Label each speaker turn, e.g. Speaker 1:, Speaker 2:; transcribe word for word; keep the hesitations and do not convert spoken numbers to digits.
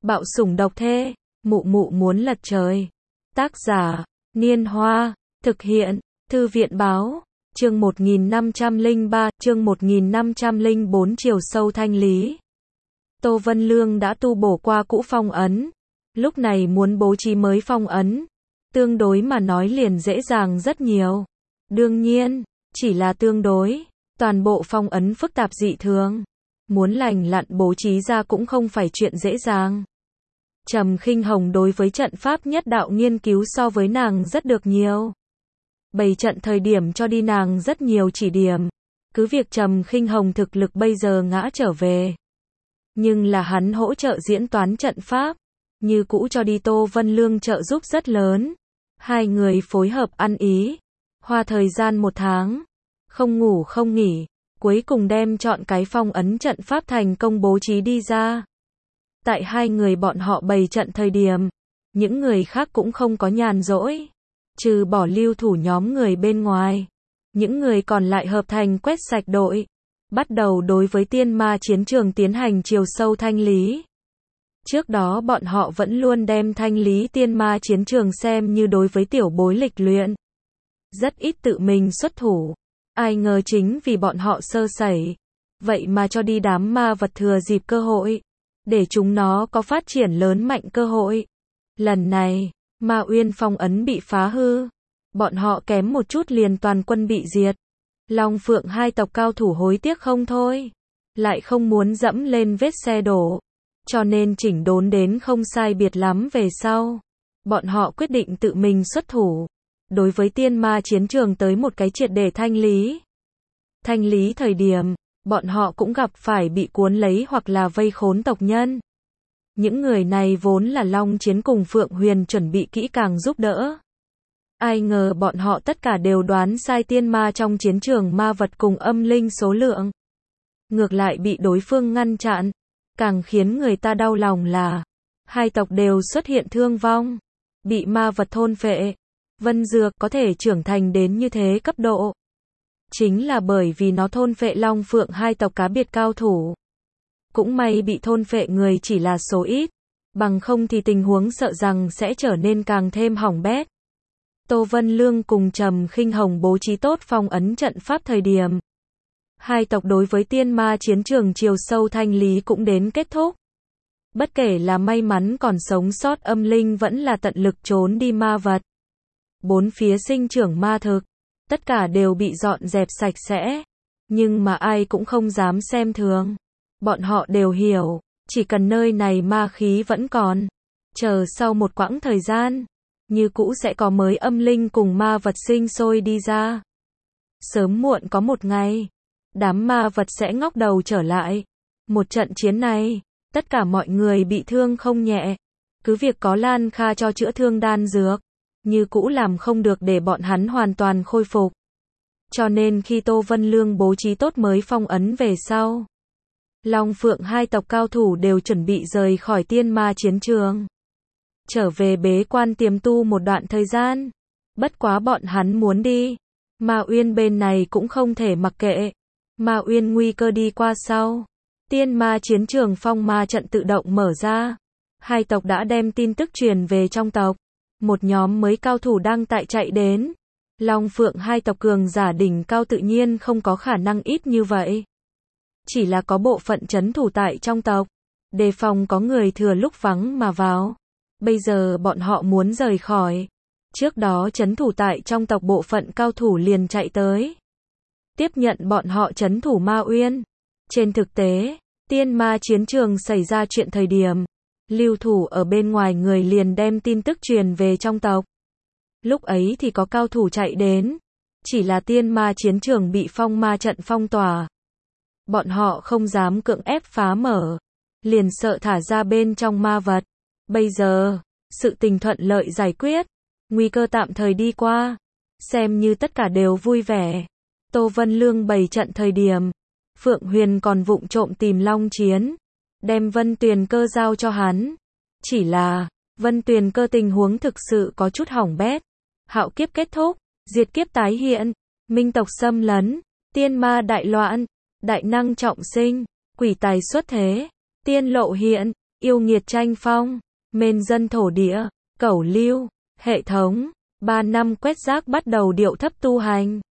Speaker 1: Bạo sủng độc thê, mụ mụ muốn lật trời. Tác giả, Niên Hoa, thực hiện, Thư viện Báo, chương một nghìn năm trăm lẻ ba, chương một nghìn năm trăm lẻ bốn chiều sâu thanh lý. Tô Vân Lương đã tu bổ qua cũ phong ấn, lúc này muốn bố trí mới phong ấn, tương đối mà nói liền dễ dàng rất nhiều. Đương nhiên, chỉ là tương đối, toàn bộ phong ấn phức tạp dị thường, muốn lành lặn bố trí ra cũng không phải chuyện dễ dàng. Trầm Khinh Hồng đối với trận pháp nhất đạo nghiên cứu so với nàng rất được nhiều. Bày trận thời điểm cho đi nàng rất nhiều chỉ điểm. Cứ việc Trầm Khinh Hồng thực lực bây giờ ngã trở về, nhưng là hắn hỗ trợ diễn toán trận pháp, như cũ cho đi Tô Vân Lương trợ giúp rất lớn. Hai người phối hợp ăn ý, hoa thời gian một tháng, không ngủ không nghỉ, cuối cùng đem chọn cái phong ấn trận pháp thành công bố trí đi ra. Tại hai người bọn họ bày trận thời điểm, những người khác cũng không có nhàn rỗi, trừ bỏ lưu thủ nhóm người bên ngoài, những người còn lại hợp thành quét sạch đội, bắt đầu đối với tiên ma chiến trường tiến hành chiều sâu thanh lý. Trước đó bọn họ vẫn luôn đem thanh lý tiên ma chiến trường xem như đối với tiểu bối lịch luyện, rất ít tự mình xuất thủ. Ai ngờ chính vì bọn họ sơ sẩy, vậy mà cho đi đám ma vật thừa dịp cơ hội, để chúng nó có phát triển lớn mạnh cơ hội. Lần này, Ma Uyên phong ấn bị phá hư, bọn họ kém một chút liền toàn quân bị diệt. Long Phượng hai tộc cao thủ hối tiếc không thôi, lại không muốn dẫm lên vết xe đổ, cho nên chỉnh đốn đến không sai biệt lắm về sau, bọn họ quyết định tự mình xuất thủ, đối với tiên ma chiến trường tới một cái triệt để thanh lý. Thanh lý thời điểm, bọn họ cũng gặp phải bị cuốn lấy hoặc là vây khốn tộc nhân. Những người này vốn là Long Chiến cùng Phượng Huyền chuẩn bị kỹ càng giúp đỡ. Ai ngờ bọn họ tất cả đều đoán sai tiên ma trong chiến trường ma vật cùng âm linh số lượng. Ngược lại bị đối phương ngăn chặn. Càng khiến người ta đau lòng là, hai tộc đều xuất hiện thương vong, bị ma vật thôn phệ. Vân Dược có thể trưởng thành đến như thế cấp độ, chính là bởi vì nó thôn phệ Long Phượng hai tộc cá biệt cao thủ. Cũng may bị thôn phệ người chỉ là số ít, bằng không thì tình huống sợ rằng sẽ trở nên càng thêm hỏng bét. Tô Vân Lương cùng Trầm Khinh Hồng bố trí tốt phong ấn trận pháp thời điểm, hai tộc đối với tiên ma chiến trường chiều sâu thanh lý cũng đến kết thúc. Bất kể là may mắn còn sống sót âm linh vẫn là tận lực trốn đi ma vật, bốn phía sinh trưởng ma thực, tất cả đều bị dọn dẹp sạch sẽ. Nhưng mà ai cũng không dám xem thường. Bọn họ đều hiểu, chỉ cần nơi này ma khí vẫn còn, chờ sau một quãng thời gian, như cũ sẽ có mới âm linh cùng ma vật sinh sôi đi ra. Sớm muộn có một ngày, đám ma vật sẽ ngóc đầu trở lại. Một trận chiến này, tất cả mọi người bị thương không nhẹ. Cứ việc có Lan Kha cho chữa thương đan dược, như cũ làm không được để bọn hắn hoàn toàn khôi phục. Cho nên khi Tô Vân Lương bố trí tốt mới phong ấn về sau, Long Phượng hai tộc cao thủ đều chuẩn bị rời khỏi tiên ma chiến trường, trở về bế quan tiềm tu một đoạn thời gian. Bất quá bọn hắn muốn đi, Ma Uyên bên này cũng không thể mặc kệ. Ma Uyên nguy cơ đi qua sau, tiên ma chiến trường phong ma trận tự động mở ra. Hai tộc đã đem tin tức truyền về trong tộc, một nhóm mới cao thủ đang tại chạy đến. Long Phượng hai tộc cường giả đỉnh cao tự nhiên không có khả năng ít như vậy, chỉ là có bộ phận trấn thủ tại trong tộc, đề phòng có người thừa lúc vắng mà vào. Bây giờ bọn họ muốn rời khỏi, trước đó trấn thủ tại trong tộc bộ phận cao thủ liền chạy tới, tiếp nhận bọn họ trấn thủ Ma Uyên. Trên thực tế, tiên ma chiến trường xảy ra chuyện thời điểm, lưu thủ ở bên ngoài người liền đem tin tức truyền về trong tộc. Lúc ấy thì có cao thủ chạy đến, chỉ là tiên ma chiến trường bị phong ma trận phong tỏa. Bọn họ không dám cưỡng ép phá mở, liền sợ thả ra bên trong ma vật. Bây giờ, sự tình thuận lợi giải quyết, nguy cơ tạm thời đi qua, xem như tất cả đều vui vẻ. Tô Vân Lương bày trận thời điểm, Phượng Huyền còn vụng trộm tìm Long Chiến, đem Vân Tuyền Cơ giao cho hắn. Chỉ là, Vân Tuyền Cơ tình huống thực sự có chút hỏng bét. Hạo kiếp kết thúc, diệt kiếp tái hiện, minh tộc xâm lấn, tiên ma đại loạn, đại năng trọng sinh, quỷ tài xuất thế, tiên lộ hiện, yêu nghiệt tranh phong, mên dân thổ địa, cẩu lưu, hệ thống, ba năm quét rác bắt đầu điệu thấp tu hành.